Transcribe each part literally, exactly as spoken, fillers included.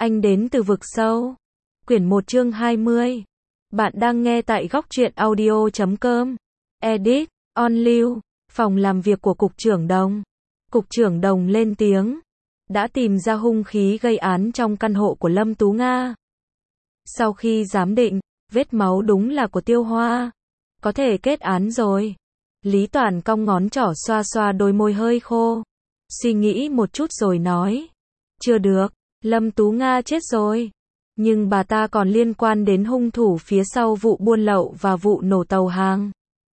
Anh đến từ vực sâu. Quyển một chương hai mươi. Bạn đang nghe tại góc truyện audio chấm com. Edit, On Lưu, phòng làm việc của Cục trưởng Đồng. Cục trưởng Đồng lên tiếng. Đã tìm ra hung khí gây án trong căn hộ của Lâm Tú Nga. Sau khi giám định, vết máu đúng là của Tiêu Hoa. Có thể kết án rồi. Lý Toàn cong ngón trỏ xoa xoa đôi môi hơi khô. Suy nghĩ một chút rồi nói. Chưa được, Lâm Tú Nga chết rồi. Nhưng bà ta còn liên quan đến hung thủ phía sau vụ buôn lậu và vụ nổ tàu hàng.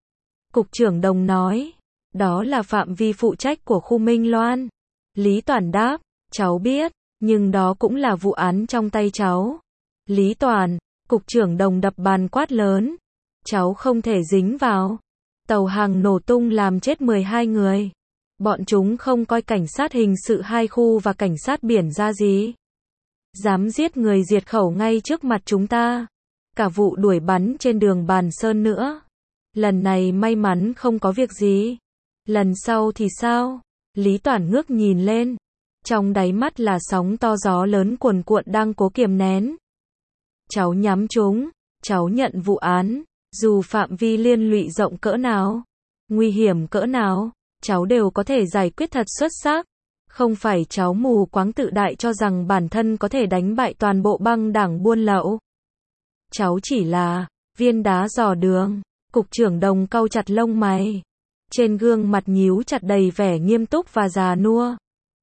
Cục trưởng Đồng nói. Đó là phạm vi phụ trách của khu Minh Loan. Lý Toàn đáp. Cháu biết, nhưng đó cũng là vụ án trong tay cháu. Lý Toàn, Cục trưởng Đồng đập bàn quát lớn. Cháu không thể dính vào. Tàu hàng nổ tung làm chết mười hai người. Bọn chúng không coi cảnh sát hình sự hai khu và cảnh sát biển ra gì. Dám giết người diệt khẩu ngay trước mặt chúng ta. Cả vụ đuổi bắn trên đường Bàn Sơn nữa. Lần này may mắn không có việc gì. Lần sau thì sao? Lý Toàn ngước nhìn lên. Trong đáy mắt là sóng to gió lớn cuồn cuộn đang cố kiềm nén. Cháu nhắm chúng. Cháu nhận vụ án. Dù phạm vi liên lụy rộng cỡ nào, nguy hiểm cỡ nào, cháu đều có thể giải quyết thật xuất sắc. Không phải cháu mù quáng tự đại cho rằng bản thân có thể đánh bại toàn bộ băng đảng buôn lậu. Cháu chỉ là viên đá dò đường. Cục trưởng Đồng cau chặt lông mày. Trên gương mặt nhíu chặt đầy vẻ nghiêm túc và già nua.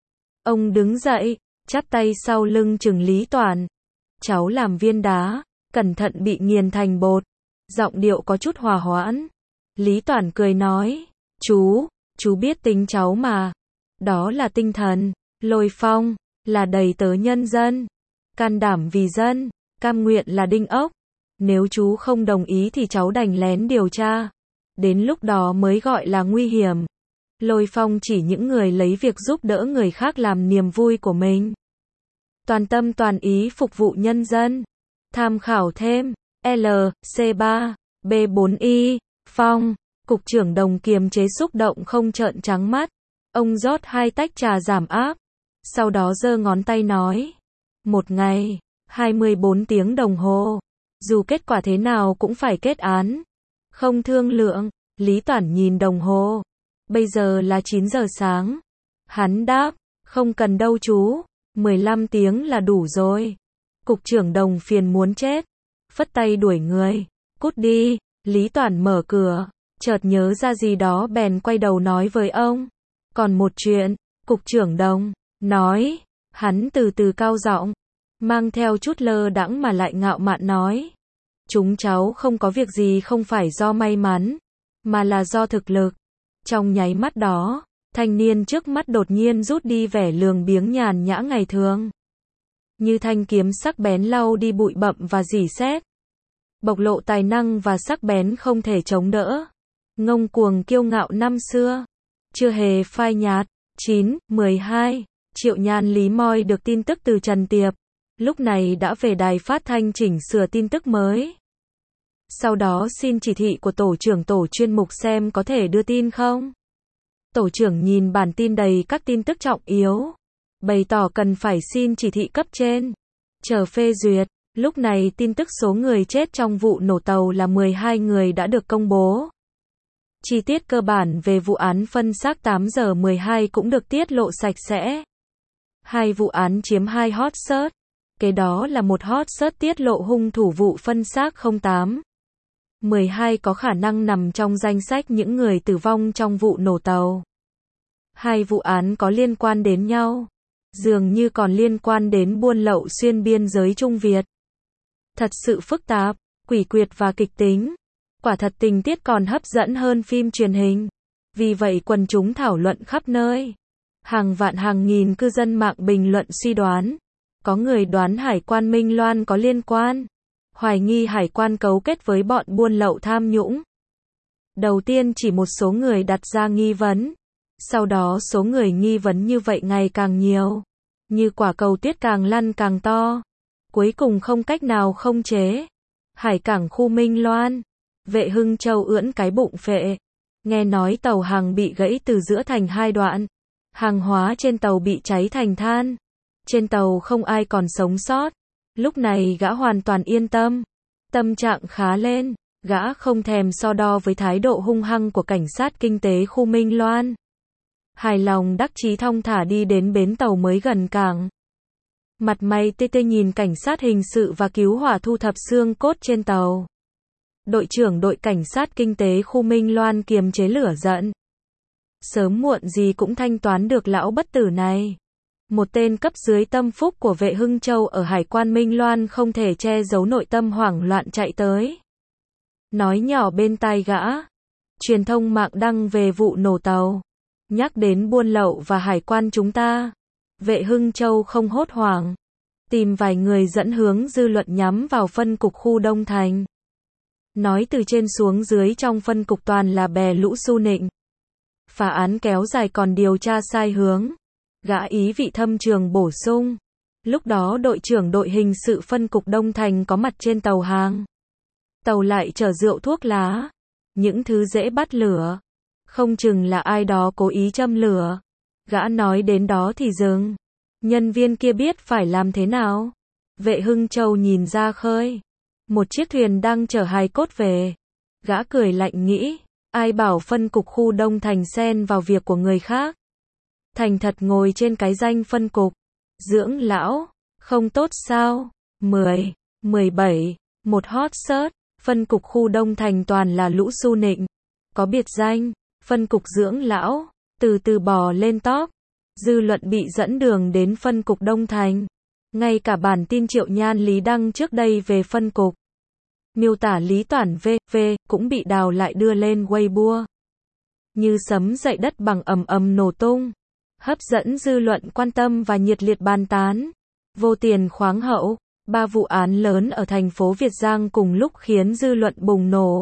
Ông đứng dậy, chắp tay sau lưng chừng Lý Toàn. Cháu làm viên đá, cẩn thận bị nghiền thành bột. Giọng điệu có chút hòa hoãn. Lý Toàn cười nói. Chú, chú biết tính cháu mà. Đó là tinh thần, lôi phong, là đầy tớ nhân dân. Can đảm vì dân, cam nguyện là đinh ốc. Nếu chú không đồng ý thì cháu đành lén điều tra. Đến lúc đó mới gọi là nguy hiểm. Lôi phong chỉ những người lấy việc giúp đỡ người khác làm niềm vui của mình. Toàn tâm toàn ý phục vụ nhân dân. Tham khảo thêm. L, C ba, B bốn I, Phong. Cục trưởng Đồng kiềm chế xúc động không trợn trắng mắt. Ông rót hai tách trà giảm áp. Sau đó giơ ngón tay nói. Một ngày, hai mươi bốn tiếng đồng hồ. Dù kết quả thế nào cũng phải kết án. Không thương lượng. Lý Toàn nhìn đồng hồ. Bây giờ là chín giờ sáng. Hắn đáp. Không cần đâu chú. mười lăm tiếng là đủ rồi. Cục trưởng Đồng phiền muốn chết. Phất tay đuổi người. Cút đi. Lý Toàn mở cửa. Chợt nhớ ra gì đó bèn quay đầu nói với ông. Còn một chuyện. Cục trưởng Đồng nói. Hắn từ từ cao giọng, mang theo chút lơ đãng mà lại ngạo mạn nói. Chúng cháu không có việc gì không phải do may mắn, mà là do thực lực. Trong nháy mắt đó, thanh niên trước mắt đột nhiên rút đi vẻ lường biếng nhàn nhã ngày thường. Như thanh kiếm sắc bén lau đi bụi bặm và rỉ sét. Bộc lộ tài năng và sắc bén không thể chống đỡ. Ngông cuồng kiêu ngạo năm xưa. Chưa hề phai nhạt. chín, mười hai. Triệu Nhan Lý moi được tin tức từ Trần Tiệp. Lúc này đã về đài phát thanh chỉnh sửa tin tức mới. Sau đó xin chỉ thị của tổ trưởng tổ chuyên mục xem có thể đưa tin không. Tổ trưởng nhìn bản tin đầy các tin tức trọng yếu. Bày tỏ cần phải xin chỉ thị cấp trên. Chờ phê duyệt. Lúc này tin tức số người chết trong vụ nổ tàu là mười hai người đã được công bố. Chi tiết cơ bản về vụ án phân xác tám giờ mười hai cũng được tiết lộ sạch sẽ. Hai vụ án chiếm hai hot search. Kế đó là một hot search tiết lộ hung thủ vụ phân xác không tám. mười hai có khả năng nằm trong danh sách những người tử vong trong vụ nổ tàu. Hai vụ án có liên quan đến nhau. Dường như còn liên quan đến buôn lậu xuyên biên giới Trung Việt. Thật sự phức tạp, quỷ quyệt và kịch tính. Quả thật tình tiết còn hấp dẫn hơn phim truyền hình. Vì vậy quần chúng thảo luận khắp nơi. Hàng vạn hàng nghìn cư dân mạng bình luận suy đoán. Có người đoán Hải quan Minh Loan có liên quan. Hoài nghi Hải quan cấu kết với bọn buôn lậu tham nhũng. Đầu tiên chỉ một số người đặt ra nghi vấn. Sau đó số người nghi vấn như vậy ngày càng nhiều. Như quả cầu tuyết càng lăn càng to. Cuối cùng không cách nào không chế. Hải cảng khu Minh Loan. Vệ Hưng Châu ưỡn cái bụng phệ. Nghe nói tàu hàng bị gãy từ giữa thành hai đoạn. Hàng hóa trên tàu bị cháy thành than. Trên tàu không ai còn sống sót. Lúc này gã hoàn toàn yên tâm. Tâm trạng khá lên. Gã không thèm so đo với thái độ hung hăng của cảnh sát kinh tế khu Minh Loan. Hài lòng đắc chí thong thả đi đến bến tàu mới gần cảng. Mặt mày tê tê nhìn cảnh sát hình sự và cứu hỏa thu thập xương cốt trên tàu. Đội trưởng đội cảnh sát kinh tế khu Minh Loan kiềm chế lửa giận. Sớm muộn gì cũng thanh toán được lão bất tử này. Một tên cấp dưới tâm phúc của vệ Hưng Châu ở hải quan Minh Loan không thể che giấu nội tâm hoảng loạn chạy tới. Nói nhỏ bên tai gã. Truyền thông mạng đăng về vụ nổ tàu. Nhắc đến buôn lậu và hải quan chúng ta. Vệ Hưng Châu không hốt hoảng. Tìm vài người dẫn hướng dư luận nhắm vào phân cục khu Đông Thành. Nói từ trên xuống dưới trong phân cục toàn là bè lũ su nịnh. Phá án kéo dài còn điều tra sai hướng. Gã ý vị thâm trường bổ sung. Lúc đó đội trưởng đội hình sự phân cục Đông Thành có mặt trên tàu hàng. Tàu lại chở rượu thuốc lá. Những thứ dễ bắt lửa. Không chừng là ai đó cố ý châm lửa. Gã nói đến đó thì dừng. Nhân viên kia biết phải làm thế nào. Vệ Hưng Châu nhìn ra khơi. Một chiếc thuyền đang chở hài cốt về. Gã cười lạnh nghĩ. Ai bảo phân cục khu Đông Thành xen vào việc của người khác. Thành thật ngồi trên cái danh phân cục. Dưỡng lão. Không tốt sao. mười, mười bảy. Một hot search. Phân cục khu Đông Thành toàn là lũ su nịnh. Có biệt danh. Phân cục dưỡng lão. Từ từ bò lên top. Dư luận bị dẫn đường đến phân cục Đông Thành. Ngay cả bản tin Triệu Nhan Lý đăng trước đây về phân cục. Miêu tả Lý Toản vê vê cũng bị đào lại đưa lên Weibo. Như sấm dậy đất bằng ầm ầm nổ tung. Hấp dẫn dư luận quan tâm và nhiệt liệt bàn tán. Vô tiền khoáng hậu. Ba vụ án lớn ở thành phố Việt Giang cùng lúc khiến dư luận bùng nổ.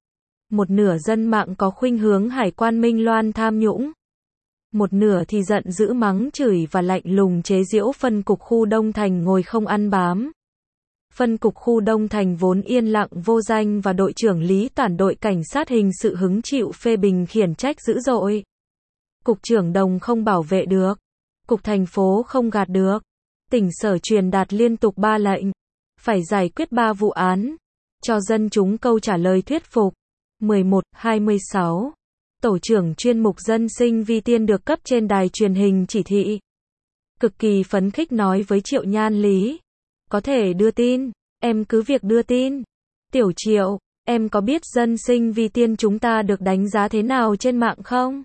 Một nửa dân mạng có khuynh hướng hải quan Minh Loan tham nhũng. Một nửa thì giận dữ mắng chửi và lạnh lùng chế giễu phân cục khu Đông Thành ngồi không ăn bám. Phân cục khu Đông Thành vốn yên lặng vô danh và đội trưởng Lý Toản đội cảnh sát hình sự hứng chịu phê bình khiển trách dữ dội. Cục trưởng Đồng không bảo vệ được. Cục thành phố không gạt được. Tỉnh sở truyền đạt liên tục ba lệnh. Phải giải quyết ba vụ án. Cho dân chúng câu trả lời thuyết phục. mười một, hai mươi sáu. Tổ trưởng chuyên mục dân sinh Vi Tiên được cấp trên đài truyền hình chỉ thị. Cực kỳ phấn khích nói với Triệu Nhan Lý. Có thể đưa tin, em cứ việc đưa tin. Tiểu Triệu, em có biết dân sinh Vi Tiên chúng ta được đánh giá thế nào trên mạng không?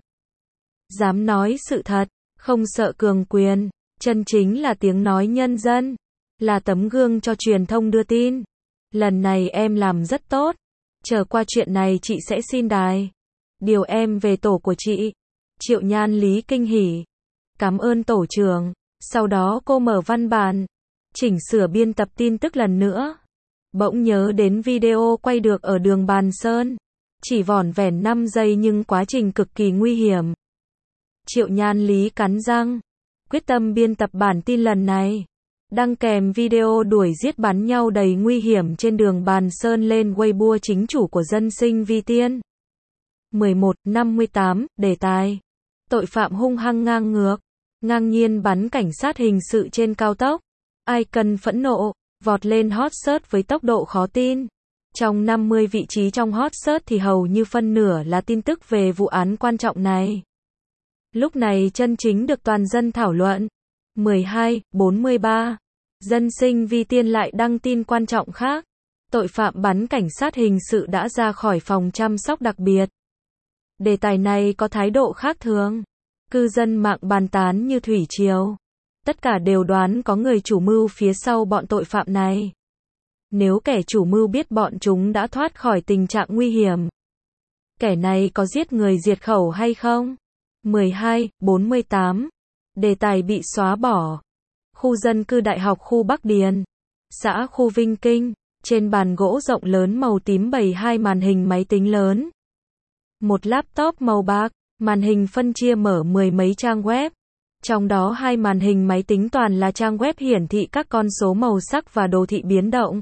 Dám nói sự thật, không sợ cường quyền, chân chính là tiếng nói nhân dân, là tấm gương cho truyền thông đưa tin. Lần này em làm rất tốt. Chờ qua chuyện này chị sẽ xin đài. Điều em về tổ của chị. Triệu Nhan Lý kinh hỉ. Cảm ơn tổ trưởng. Sau đó cô mở văn bản. Chỉnh sửa biên tập tin tức lần nữa. Bỗng nhớ đến video quay được ở đường Bàn Sơn. Chỉ vỏn vẹn năm giây nhưng quá trình cực kỳ nguy hiểm. Triệu Nhan Lý cắn răng. Quyết tâm biên tập bản tin lần này. Đăng kèm video đuổi giết bắn nhau đầy nguy hiểm trên đường Bàn Sơn lên Weibo chính chủ của dân sinh Vi Tiên. mười một, năm mươi tám, đề tài. Tội phạm hung hăng ngang ngược. Ngang nhiên bắn cảnh sát hình sự trên cao tốc. Ai cần phẫn nộ, vọt lên hot search với tốc độ khó tin. Trong năm mươi vị trí trong hot search thì hầu như phân nửa là tin tức về vụ án quan trọng này. Lúc này chân chính được toàn dân thảo luận. mười hai, bốn mươi ba. Dân sinh Vi Tiên lại đăng tin quan trọng khác. Tội phạm bắn cảnh sát hình sự đã ra khỏi phòng chăm sóc đặc biệt. Đề tài này có thái độ khác thường. Cư dân mạng bàn tán như thủy triều. Tất cả đều đoán có người chủ mưu phía sau bọn tội phạm này. Nếu kẻ chủ mưu biết bọn chúng đã thoát khỏi tình trạng nguy hiểm, kẻ này có giết người diệt khẩu hay không? mười hai, bốn mươi tám. Đề tài bị xóa bỏ. Khu dân cư Đại học khu Bắc Điền, xã khu Vinh Kinh, trên bàn gỗ rộng lớn màu tím bày hai màn hình máy tính lớn. Một laptop màu bạc, màn hình phân chia mở mười mấy trang web. Trong đó hai màn hình máy tính toàn là trang web hiển thị các con số màu sắc và đồ thị biến động.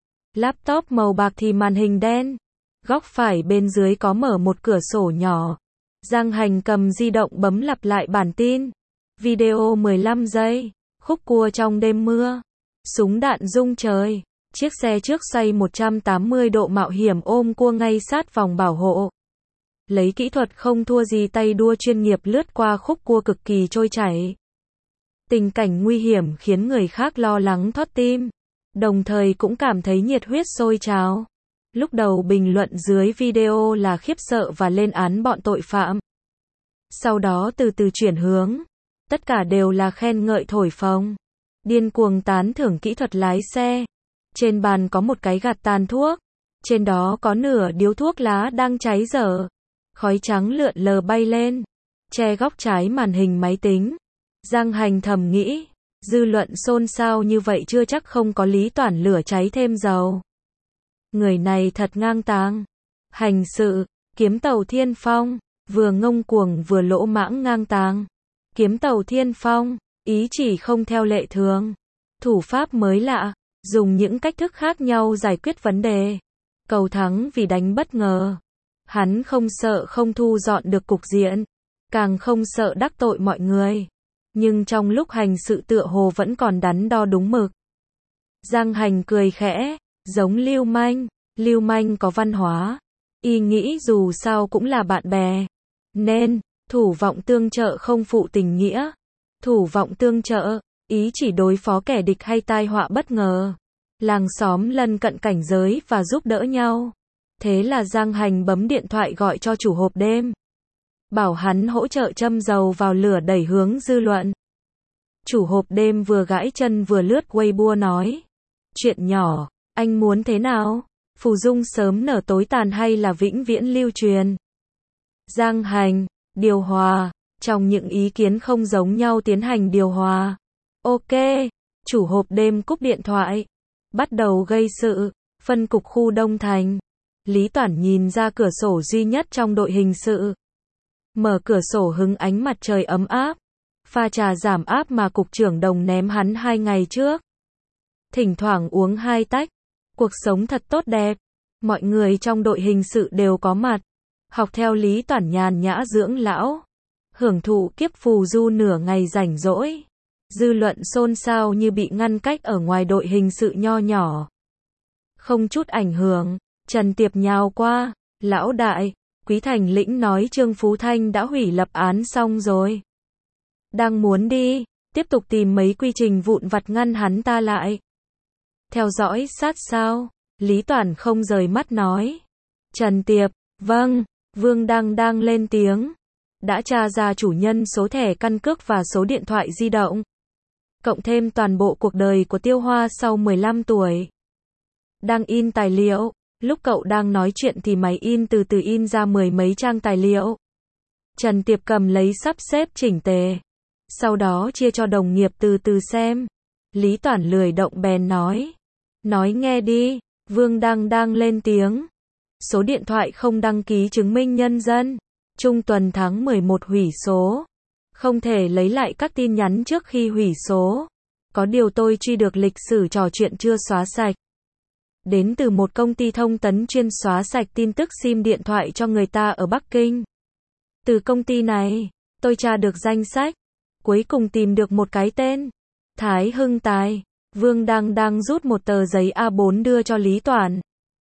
Laptop màu bạc thì màn hình đen. Góc phải bên dưới có mở một cửa sổ nhỏ. Giang Hành cầm di động bấm lặp lại bản tin. Video mười lăm giây. Khúc cua trong đêm mưa. Súng đạn rung trời. Chiếc xe trước xoay một trăm tám mươi độ mạo hiểm ôm cua ngay sát vòng bảo hộ. Lấy kỹ thuật không thua gì tay đua chuyên nghiệp lướt qua khúc cua cực kỳ trôi chảy. Tình cảnh nguy hiểm khiến người khác lo lắng thót tim, đồng thời cũng cảm thấy nhiệt huyết sôi trào. Lúc đầu bình luận dưới video là khiếp sợ và lên án bọn tội phạm. Sau đó từ từ chuyển hướng, tất cả đều là khen ngợi thổi phồng, điên cuồng tán thưởng kỹ thuật lái xe. Trên bàn có một cái gạt tàn thuốc, trên đó có nửa điếu thuốc lá đang cháy dở, khói trắng lượn lờ bay lên, che góc trái màn hình máy tính. Giang Hành thầm nghĩ, dư luận xôn xao như vậy chưa chắc không có Lý Toản lửa cháy thêm dầu. Người này thật ngang tàng. Hành sự, kiếm tàu Thiên Phong, vừa ngông cuồng vừa lỗ mãng ngang tàng. Kiếm tàu Thiên Phong, ý chỉ không theo lệ thường. Thủ pháp mới lạ, dùng những cách thức khác nhau giải quyết vấn đề. Cầu thắng vì đánh bất ngờ. Hắn không sợ không thu dọn được cục diện, càng không sợ đắc tội mọi người. Nhưng trong lúc hành sự tựa hồ vẫn còn đắn đo đúng mực. Giang Hành cười khẽ, giống lưu manh, lưu manh có văn hóa. Y nghĩ dù sao cũng là bạn bè. Nên, thủ vọng tương trợ không phụ tình nghĩa. Thủ vọng tương trợ, ý chỉ đối phó kẻ địch hay tai họa bất ngờ. Làng xóm lân cận cảnh giới và giúp đỡ nhau. Thế là Giang Hành bấm điện thoại gọi cho chủ hộp đêm. Bảo hắn hỗ trợ châm dầu vào lửa đẩy hướng dư luận. Chủ hộp đêm vừa gãi chân vừa lướt Weibo nói. Chuyện nhỏ, anh muốn thế nào? Phù dung sớm nở tối tàn hay là vĩnh viễn lưu truyền? Giang Hành, điều hòa, trong những ý kiến không giống nhau tiến hành điều hòa. Ok, chủ hộp đêm cúp điện thoại. Bắt đầu gây sự, phân cục khu Đông Thành. Lý Toản nhìn ra cửa sổ duy nhất trong đội hình sự. Mở cửa sổ hứng ánh mặt trời ấm áp. Pha trà giảm áp mà cục trưởng Đồng ném hắn hai ngày trước. Thỉnh thoảng uống hai tách. Cuộc sống thật tốt đẹp. Mọi người trong đội hình sự đều có mặt. Học theo Lý Toản nhàn nhã dưỡng lão. Hưởng thụ kiếp phù du nửa ngày rảnh rỗi. Dư luận xôn xao như bị ngăn cách ở ngoài đội hình sự nho nhỏ. Không chút ảnh hưởng, Trần Tiệp nhào qua. Lão đại, Quý Thành lĩnh nói Trương Phú Thanh đã hủy lập án xong rồi. Đang muốn đi, tiếp tục tìm mấy quy trình vụn vặt ngăn hắn ta lại. Theo dõi sát sao, Lý Toản không rời mắt nói. Trần Tiệp, vâng, Vương Đăng đang lên tiếng. Đã tra ra chủ nhân số thẻ căn cước và số điện thoại di động. Cộng thêm toàn bộ cuộc đời của Tiêu Hoa sau mười lăm tuổi. Đang in tài liệu, lúc cậu đang nói chuyện thì máy in từ từ in ra mười mấy trang tài liệu. Trần Tiệp cầm lấy sắp xếp chỉnh tề. Sau đó chia cho đồng nghiệp từ từ xem. Lý Toản lười động bèn nói. Nói nghe đi, Vương Đăng đang lên tiếng. Số điện thoại không đăng ký chứng minh nhân dân. Trung tuần tháng mười một hủy số. Không thể lấy lại các tin nhắn trước khi hủy số. Có điều tôi truy được lịch sử trò chuyện chưa xóa sạch. Đến từ một công ty thông tấn chuyên xóa sạch tin tức sim điện thoại cho người ta ở Bắc Kinh. Từ công ty này, tôi tra được danh sách. Cuối cùng tìm được một cái tên. Thái Hưng Tài. Vương Đăng đang rút một tờ giấy A bốn đưa cho Lý Toản.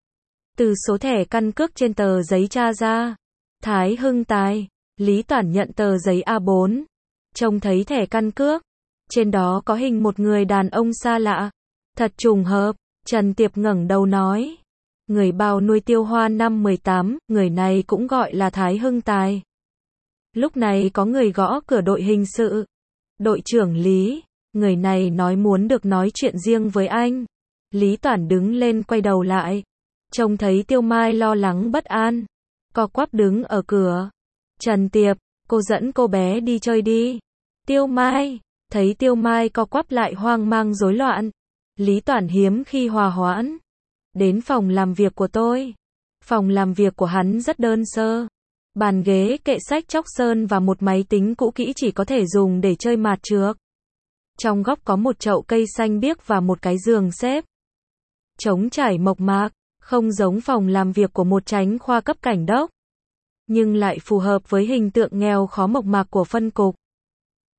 Từ số thẻ căn cước trên tờ giấy tra ra. Thái Hưng Tài. Lý Toản nhận tờ giấy A bốn. Trông thấy thẻ căn cước. Trên đó có hình một người đàn ông xa lạ. Thật trùng hợp. Trần Tiệp ngẩng đầu nói. Người bao nuôi Tiêu Hoa năm mười tám, người này cũng gọi là Thái Hưng Tài. Lúc này có người gõ cửa đội hình sự. Đội trưởng Lý. Người này nói muốn được nói chuyện riêng với anh. Lý Toản đứng lên quay đầu lại. Trông thấy Tiêu Mai lo lắng bất an. Co quắp đứng ở cửa. Trần Tiệp, cô dẫn cô bé đi chơi đi. Tiêu Mai. Thấy Tiêu Mai co quắp lại hoang mang rối loạn. Lý Toản hiếm khi hòa hoãn. Đến phòng làm việc của tôi. Phòng làm việc của hắn rất đơn sơ. Bàn ghế, kệ sách chóc sơn và một máy tính cũ kỹ chỉ có thể dùng để chơi mạt trược. Trong góc có một chậu cây xanh biếc và một cái giường xếp. Trống trải mộc mạc, không giống phòng làm việc của một chánh khoa cấp cảnh đốc. Nhưng lại phù hợp với hình tượng nghèo khó mộc mạc của phân cục.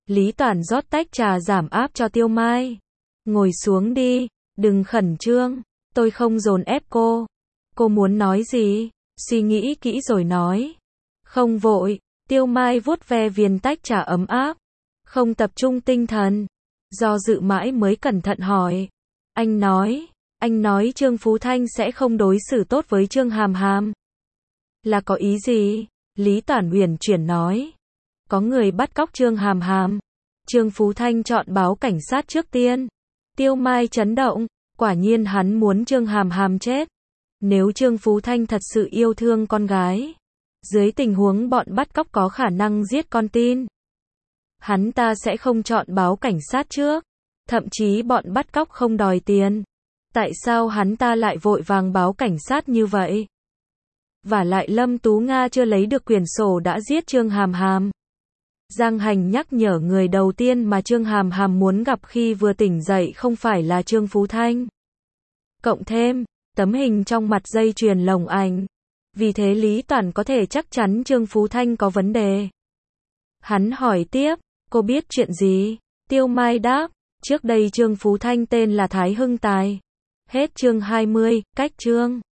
Lý Toản rót tách trà giảm áp cho Tiêu Mai. Ngồi xuống đi, đừng khẩn trương, tôi không dồn ép cô. Cô muốn nói gì? Suy nghĩ kỹ rồi nói. Không vội, Tiêu Mai vuốt ve viên tách trà ấm áp. Không tập trung tinh thần. Do dự mãi mới cẩn thận hỏi. Anh nói, anh nói Trương Phú Thanh sẽ không đối xử tốt với Trương Hàm Hàm. Là có ý gì? Lý Toản uyển chuyển nói. Có người bắt cóc Trương Hàm Hàm. Trương Phú Thanh chọn báo cảnh sát trước tiên. Tiêu Mai chấn động, quả nhiên hắn muốn Trương Hàm Hàm chết. Nếu Trương Phú Thanh thật sự yêu thương con gái, dưới tình huống bọn bắt cóc có khả năng giết con tin, hắn ta sẽ không chọn báo cảnh sát trước. Thậm chí bọn bắt cóc không đòi tiền. Tại sao hắn ta lại vội vàng báo cảnh sát như vậy? Và lại Lâm Tú Nga chưa lấy được quyển sổ đã giết Trương Hàm Hàm. Giang Hành nhắc nhở người đầu tiên mà Trương Hàm Hàm muốn gặp khi vừa tỉnh dậy không phải là Trương Phú Thanh. Cộng thêm, tấm hình trong mặt dây chuyền lồng ảnh. Vì thế Lý Toản có thể chắc chắn Trương Phú Thanh có vấn đề. Hắn hỏi tiếp, cô biết chuyện gì? Tiêu Mai đáp, trước đây Trương Phú Thanh tên là Thái Hưng Tài. Hết chương hai mươi, cách chương.